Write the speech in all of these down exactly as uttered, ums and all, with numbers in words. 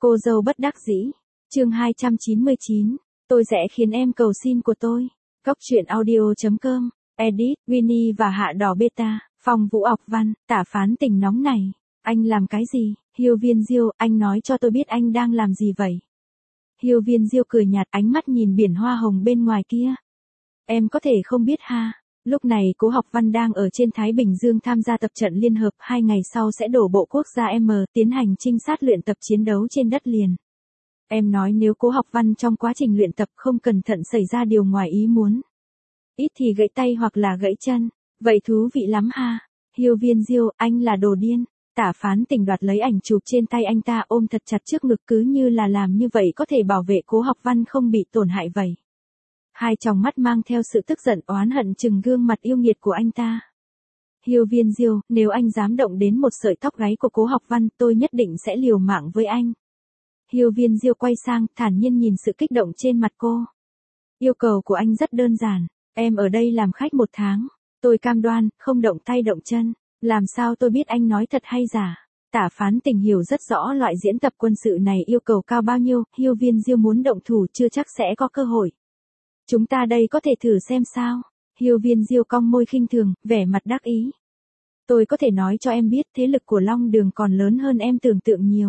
Cô dâu bất đắc dĩ. Chương hai trăm chín mươi chín. Tôi sẽ khiến em cầu xin của tôi. Góc truyện audio chấm com. Edit, Winnie và Hạ Đỏ Beta. Phong Vũ Ọc Văn, tả phán tình nóng này. Anh làm cái gì? Hiêu Viên Diêu, anh nói cho tôi biết anh đang làm gì vậy? Hiêu Viên Diêu cười nhạt, ánh mắt nhìn biển hoa hồng bên ngoài kia. Em có thể không biết ha. Lúc này Cố Học Văn đang ở trên Thái Bình Dương tham gia tập trận liên hợp, hai ngày sau sẽ đổ bộ quốc gia M, tiến hành trinh sát luyện tập chiến đấu trên đất liền. Em nói nếu Cố Học Văn trong quá trình luyện tập không cẩn thận xảy ra điều ngoài ý muốn. Ít thì gãy tay hoặc là gãy chân, vậy thú vị lắm ha. Hiêu Viên Diêu, anh là đồ điên. Tả phán tình đoạt lấy ảnh chụp trên tay anh ta ôm thật chặt trước ngực, cứ như là làm như vậy có thể bảo vệ Cố Học Văn không bị tổn hại vậy. Hai tròng mắt mang theo sự tức giận oán hận trừng gương mặt yêu nghiệt của anh ta. Hiêu Viên Diêu, nếu anh dám động đến một sợi tóc gáy của Cố Học Văn, tôi nhất định sẽ liều mạng với anh. Hiêu Viên Diêu quay sang, thản nhiên nhìn sự kích động trên mặt cô. Yêu cầu của anh rất đơn giản, em ở đây làm khách một tháng, tôi cam đoan, không động tay động chân. Làm sao tôi biết anh nói thật hay giả? Tả phán tình hiểu rất rõ loại diễn tập quân sự này yêu cầu cao bao nhiêu, Hiêu Viên Diêu muốn động thủ chưa chắc sẽ có cơ hội. Chúng ta đây có thể thử xem sao? Hiêu Viên Diêu cong môi khinh thường, vẻ mặt đắc ý. Tôi có thể nói cho em biết thế lực của Long Đường còn lớn hơn em tưởng tượng nhiều.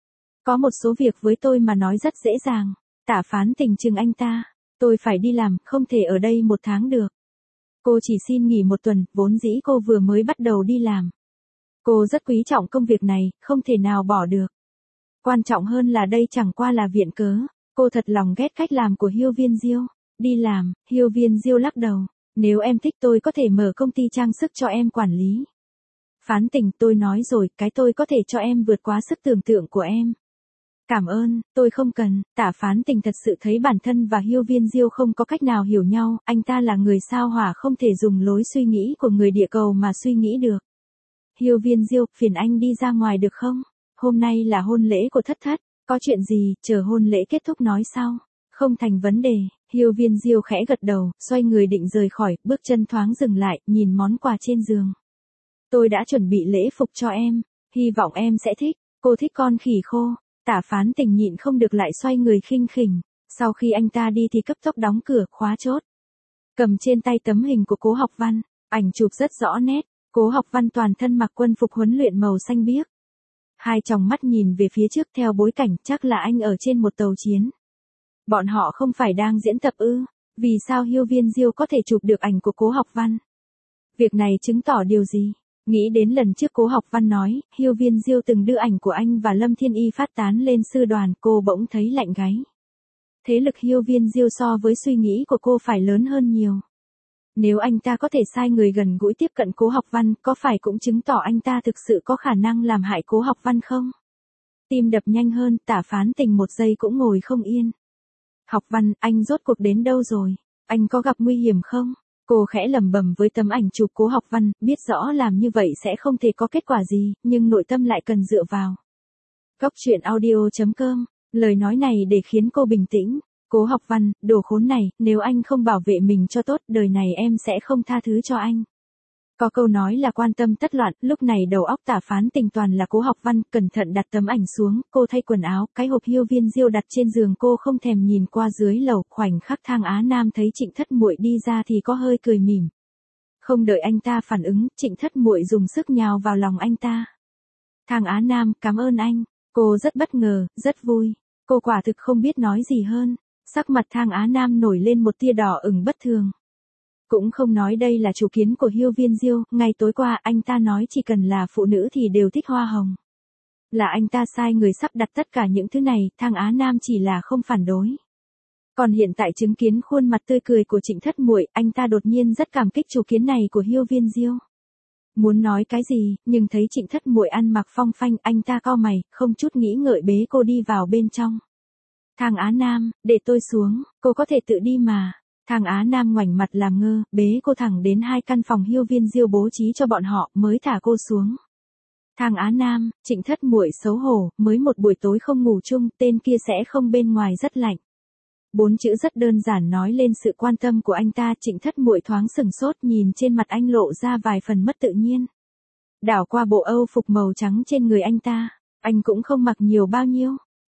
Có một số việc với tôi mà nói rất dễ dàng. Tả phán tình trừng anh ta. Tôi phải đi làm, không thể ở đây một tháng được. Cô chỉ xin nghỉ một tuần, vốn dĩ cô vừa mới bắt đầu đi làm. Cô rất quý trọng công việc này, không thể nào bỏ được. Quan trọng hơn là đây chẳng qua là viện cớ. Cô thật lòng ghét cách làm của Hiêu Viên Diêu. Đi làm, Hiêu Viên Diêu lắc đầu. Nếu em thích tôi có thể mở công ty trang sức cho em quản lý. Phán tình, tôi nói rồi, cái tôi có thể cho em vượt quá sức tưởng tượng của em. Cảm ơn, tôi không cần. Tả phán tình thật sự thấy bản thân và Hiêu Viên Diêu không có cách nào hiểu nhau, anh ta là người sao hỏa không thể dùng lối suy nghĩ của người địa cầu mà suy nghĩ được. Hiêu Viên Diêu, phiền anh đi ra ngoài được không? Hôm nay là hôn lễ của Thất Thất, có chuyện gì, chờ hôn lễ kết thúc nói sau. Không thành vấn đề. Hiêu Viên Diêu khẽ gật đầu, xoay người định rời khỏi, bước chân thoáng dừng lại, nhìn món quà trên giường. Tôi đã chuẩn bị lễ phục cho em, hy vọng em sẽ thích. Cô thích con khỉ khô. Tả phán tình nhịn không được lại xoay người khinh khỉnh. Sau khi anh ta đi thì cấp tốc đóng cửa, khóa chốt. Cầm trên tay tấm hình của Cố Học Văn, ảnh chụp rất rõ nét. Cố Học Văn toàn thân mặc quân phục huấn luyện màu xanh biếc. Hai tròng mắt nhìn về phía trước theo bối cảnh, chắc là anh ở trên một tàu chiến. Bọn họ không phải đang diễn tập ư? Vì sao Hiêu Viên Diêu có thể chụp được ảnh của Cố Học Văn? Việc này chứng tỏ điều gì? Nghĩ đến lần trước Cố Học Văn nói, Hiêu Viên Diêu từng đưa ảnh của anh và Lâm Thiên Y phát tán lên sư đoàn, cô bỗng thấy lạnh gáy. Thế lực Hiêu Viên Diêu so với suy nghĩ của cô phải lớn hơn nhiều. Nếu anh ta có thể sai người gần gũi tiếp cận Cố Học Văn, có phải cũng chứng tỏ anh ta thực sự có khả năng làm hại Cố Học Văn không? Tim đập nhanh hơn, tả phán tình một giây cũng ngồi không yên. Học Văn, anh rốt cuộc đến đâu rồi? Anh có gặp nguy hiểm không? Cô khẽ lẩm bẩm với tấm ảnh chụp Cố Học Văn, biết rõ làm như vậy sẽ không thể có kết quả gì, nhưng nội tâm lại cần dựa vào. Góc truyện audio chấm com, lời nói này để khiến cô bình tĩnh. Cố Học Văn, đồ khốn này, nếu anh không bảo vệ mình cho tốt, đời này em sẽ không tha thứ cho anh. Có câu nói là quan tâm tất loạn, lúc này đầu óc tả phán tình toàn là Cố Học Văn, cẩn thận đặt tấm ảnh xuống, cô thay quần áo, cái hộp Hiêu Viên Diêu đặt trên giường cô không thèm nhìn qua dưới lầu, khoảnh khắc Thang Á Nam thấy Trịnh Thất Muội đi ra thì có hơi cười mỉm. Không đợi anh ta phản ứng, Trịnh Thất Muội dùng sức nhào vào lòng anh ta. Thang Á Nam, cảm ơn anh. Cô rất bất ngờ, rất vui. Cô quả thực không biết nói gì hơn. Sắc mặt Thang Á Nam nổi lên một tia đỏ ửng bất thường. Cũng không nói đây là chủ kiến của Hiêu Viên Diêu, ngày tối qua anh ta nói chỉ cần là phụ nữ thì đều thích hoa hồng. Là anh ta sai người sắp đặt tất cả những thứ này, Thang Á Nam chỉ là không phản đối. Còn hiện tại chứng kiến khuôn mặt tươi cười của Trịnh Thất Muội, anh ta đột nhiên rất cảm kích chủ kiến này của Hiêu Viên Diêu. Muốn nói cái gì, nhưng thấy Trịnh Thất Muội ăn mặc phong phanh, anh ta cau mày, không chút nghĩ ngợi bế cô đi vào bên trong. Thang Á Nam, để tôi xuống, cô có thể tự đi mà. Thang Á Nam ngoảnh mặt làm ngơ, bế cô thẳng đến hai căn phòng Hiêu Viên Diêu bố trí cho bọn họ, mới thả cô xuống. Thang Á Nam, Trịnh Thất Muội xấu hổ, mới một buổi tối không ngủ chung, tên kia sẽ không bên ngoài rất lạnh. Bốn chữ rất đơn giản nói lên sự quan tâm của anh ta. Trịnh Thất Muội thoáng sừng sốt, nhìn trên mặt anh lộ ra vài phần mất tự nhiên. Đảo qua bộ âu phục màu trắng trên người anh ta, anh cũng không mặc nhiều bao nhiêu.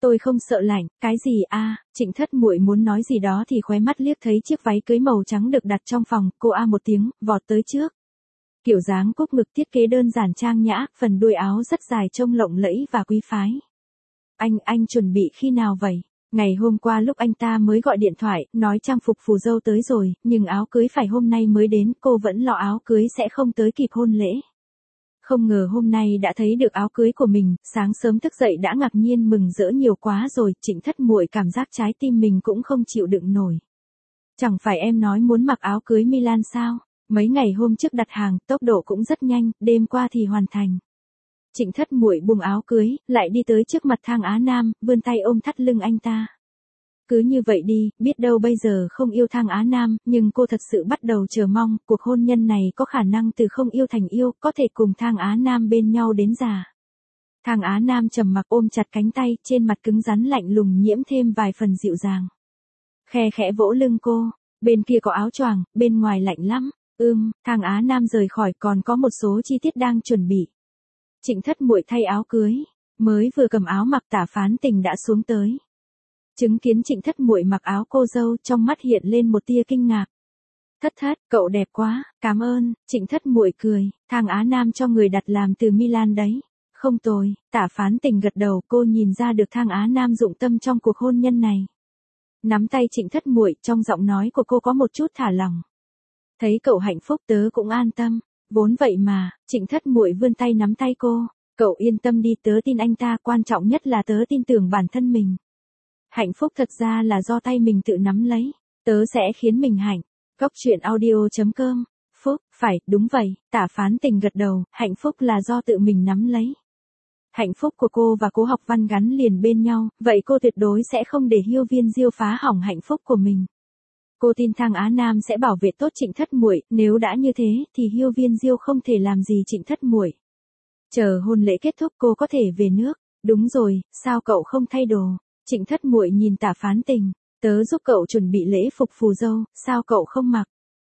Tôi không sợ lạnh, cái gì a? Trịnh Thất Muội muốn nói gì đó thì khóe mắt liếc thấy chiếc váy cưới màu trắng được đặt trong phòng, cô a một tiếng, vọt tới trước. Kiểu dáng cúc ngực thiết kế đơn giản trang nhã, phần đuôi áo rất dài trông lộng lẫy và quý phái. Anh, anh chuẩn bị khi nào vậy? Ngày hôm qua lúc anh ta mới gọi điện thoại, nói trang phục phù dâu tới rồi, nhưng áo cưới phải hôm nay mới đến, cô vẫn lo áo cưới sẽ không tới kịp hôn lễ. Không ngờ hôm nay đã thấy được áo cưới của mình, sáng sớm thức dậy đã ngạc nhiên mừng rỡ nhiều quá rồi, Trịnh Thất Muội cảm giác trái tim mình cũng không chịu đựng nổi. Chẳng phải em nói muốn mặc áo cưới Milan sao? Mấy ngày hôm trước đặt hàng, tốc độ cũng rất nhanh, đêm qua thì hoàn thành. Trịnh Thất Muội buông áo cưới, lại đi tới trước mặt Thang Á Nam, vươn tay ôm thắt lưng anh ta. Cứ như vậy đi, biết đâu bây giờ không yêu Thang Á Nam, nhưng cô thật sự bắt đầu chờ mong, cuộc hôn nhân này có khả năng từ không yêu thành yêu, có thể cùng Thang Á Nam bên nhau đến già. Thang Á Nam trầm mặc ôm chặt cánh tay, trên mặt cứng rắn lạnh lùng nhiễm thêm vài phần dịu dàng. Khe khẽ vỗ lưng cô, bên kia có áo choàng, bên ngoài lạnh lắm. Ưm, Thang Á Nam rời khỏi, còn có một số chi tiết đang chuẩn bị. Trịnh Thất Muội thay áo cưới, mới vừa cầm áo mặc Tả Phán Tình đã xuống tới. Chứng kiến Trịnh Thất Muội mặc áo cô dâu, trong mắt hiện lên một tia kinh ngạc. Thất Thất, cậu đẹp quá, cảm ơn. Trịnh Thất Muội cười, Thang Á Nam cho người đặt làm từ Milan đấy. Không tồi. Tả Phán Tình gật đầu, cô nhìn ra được Thang Á Nam dụng tâm trong cuộc hôn nhân này. Nắm tay Trịnh Thất Muội, trong giọng nói của cô có một chút thả lỏng. Thấy cậu hạnh phúc tớ cũng an tâm. Vốn vậy mà. Trịnh Thất Muội vươn tay nắm tay cô. Cậu yên tâm đi, tớ tin anh ta, quan trọng nhất là tớ tin tưởng bản thân mình. Hạnh phúc thật ra là do tay mình tự nắm lấy. Tớ sẽ khiến mình hạnh. Góc truyện audio chấm com. Phúc, phải, đúng vậy. Tả Phán Tình gật đầu, hạnh phúc là do tự mình nắm lấy. Hạnh phúc của cô và Cố Học Văn gắn liền bên nhau, vậy cô tuyệt đối sẽ không để Hiêu Viên Diêu phá hỏng hạnh phúc của mình. Cô tin Thang Á Nam sẽ bảo vệ tốt Trịnh Thất Muội, nếu đã như thế thì Hiêu Viên Diêu không thể làm gì Trịnh Thất Muội. Chờ hôn lễ kết thúc cô có thể về nước. Đúng rồi, sao cậu không thay đồ? Trịnh Thất Muội nhìn Tả Phán Tình, tớ giúp cậu chuẩn bị lễ phục phù dâu, sao cậu không mặc?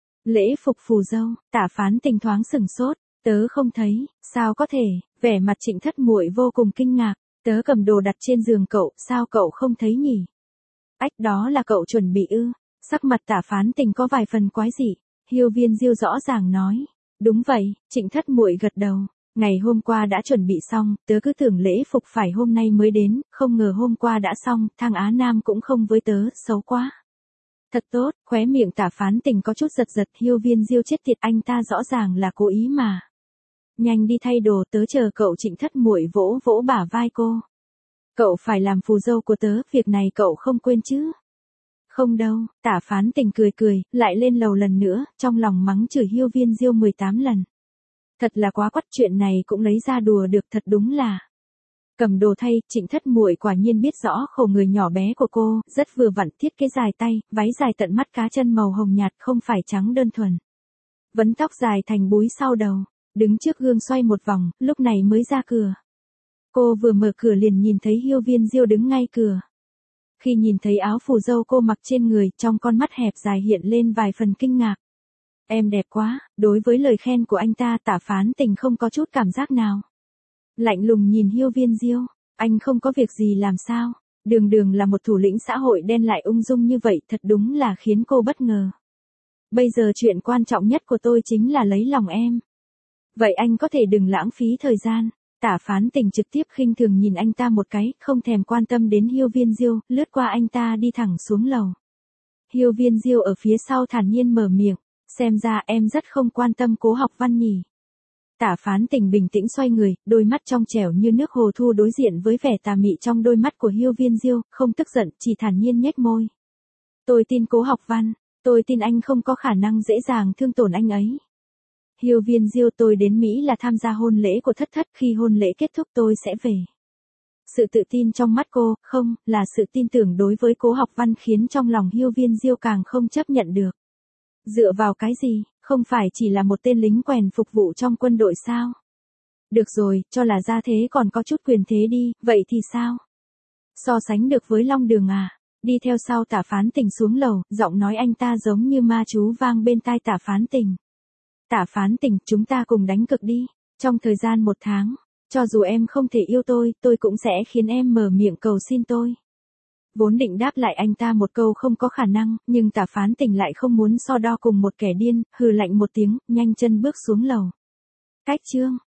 Lễ phục phù dâu, Tả Phán Tình thoáng sửng sốt, tớ không thấy, sao có thể? Vẻ mặt Trịnh Thất Muội vô cùng kinh ngạc, tớ cầm đồ đặt trên giường cậu, sao cậu không thấy nhỉ? Ách, đó là cậu chuẩn bị ư? Sắc mặt Tả Phán Tình có vài phần quái dị. Hiêu Viên Diêu rõ ràng nói, đúng vậy. Trịnh Thất Muội gật đầu. Ngày hôm qua đã chuẩn bị xong, tớ cứ tưởng lễ phục phải hôm nay mới đến, không ngờ hôm qua đã xong, Thang Á Nam cũng không với tớ, xấu quá. Thật tốt, khóe miệng Tả Phán Tình có chút giật giật, Hiêu Viên Diêu chết tiệt, anh ta rõ ràng là cố ý mà. Nhanh đi thay đồ, tớ chờ cậu. Trịnh Thất Muội vỗ vỗ bả vai cô. Cậu phải làm phù dâu của tớ, việc này cậu không quên chứ? Không đâu. Tả Phán Tình cười cười, lại lên lầu lần nữa, trong lòng mắng chửi Hiêu Viên Diêu mười tám lần. Thật là quá quắt, chuyện này cũng lấy ra đùa được, thật đúng là. Cầm đồ thay, Trịnh Thất Muội quả nhiên biết rõ khổ người nhỏ bé của cô, rất vừa vặn, thiết kế dài tay, váy dài tận mắt cá chân màu hồng nhạt, không phải trắng đơn thuần. Vấn tóc dài thành búi sau đầu, đứng trước gương xoay một vòng, lúc này mới ra cửa. Cô vừa mở cửa liền nhìn thấy Hiêu Viên Diêu đứng ngay cửa. Khi nhìn thấy áo phù dâu cô mặc trên người, trong con mắt hẹp dài hiện lên vài phần kinh ngạc. Em đẹp quá. Đối với lời khen của anh ta, Tả Phán Tình không có chút cảm giác nào. Lạnh lùng nhìn Hiêu Viên Diêu, anh không có việc gì làm sao? Đường đường là một thủ lĩnh xã hội đen lại ung dung như vậy, thật đúng là khiến cô bất ngờ. Bây giờ chuyện quan trọng nhất của tôi chính là lấy lòng em. Vậy anh có thể đừng lãng phí thời gian. Tả Phán Tình trực tiếp khinh thường nhìn anh ta một cái, không thèm quan tâm đến Hiêu Viên Diêu, lướt qua anh ta đi thẳng xuống lầu. Hiêu Viên Diêu ở phía sau thản nhiên mở miệng, xem ra em rất không quan tâm Cố Học Văn nhỉ. Tả Phán Tình bình tĩnh xoay người, đôi mắt trong trẻo như nước hồ thu đối diện với vẻ tà mị trong đôi mắt của Hiêu Viên Diêu, không tức giận, chỉ thản nhiên nhếch môi. Tôi tin Cố Học Văn, tôi tin anh không có khả năng dễ dàng thương tổn anh ấy. Hiêu Viên Diêu, tôi đến Mỹ là tham gia hôn lễ của Thất Thất, khi hôn lễ kết thúc tôi sẽ về. Sự tự tin trong mắt cô, không, là sự tin tưởng đối với Cố Học Văn khiến trong lòng Hiêu Viên Diêu càng không chấp nhận được. Dựa vào cái gì, không phải chỉ là một tên lính quèn phục vụ trong quân đội sao? Được rồi, cho là ra thế còn có chút quyền thế đi, vậy thì sao? So sánh được với Long Đường à? Đi theo sau Tả Phán Tình xuống lầu, giọng nói anh ta giống như ma chú vang bên tai Tả Phán Tình. Tả Phán Tình, chúng ta cùng đánh cược đi. Trong thời gian một tháng, Cho dù em không thể yêu tôi, tôi cũng sẽ khiến em mở miệng cầu xin tôi. Vốn định đáp lại anh ta một câu không có khả năng, nhưng Tả Phán Tình lại không muốn so đo cùng một kẻ điên, hừ lạnh một tiếng, nhanh chân bước xuống lầu. Cách chương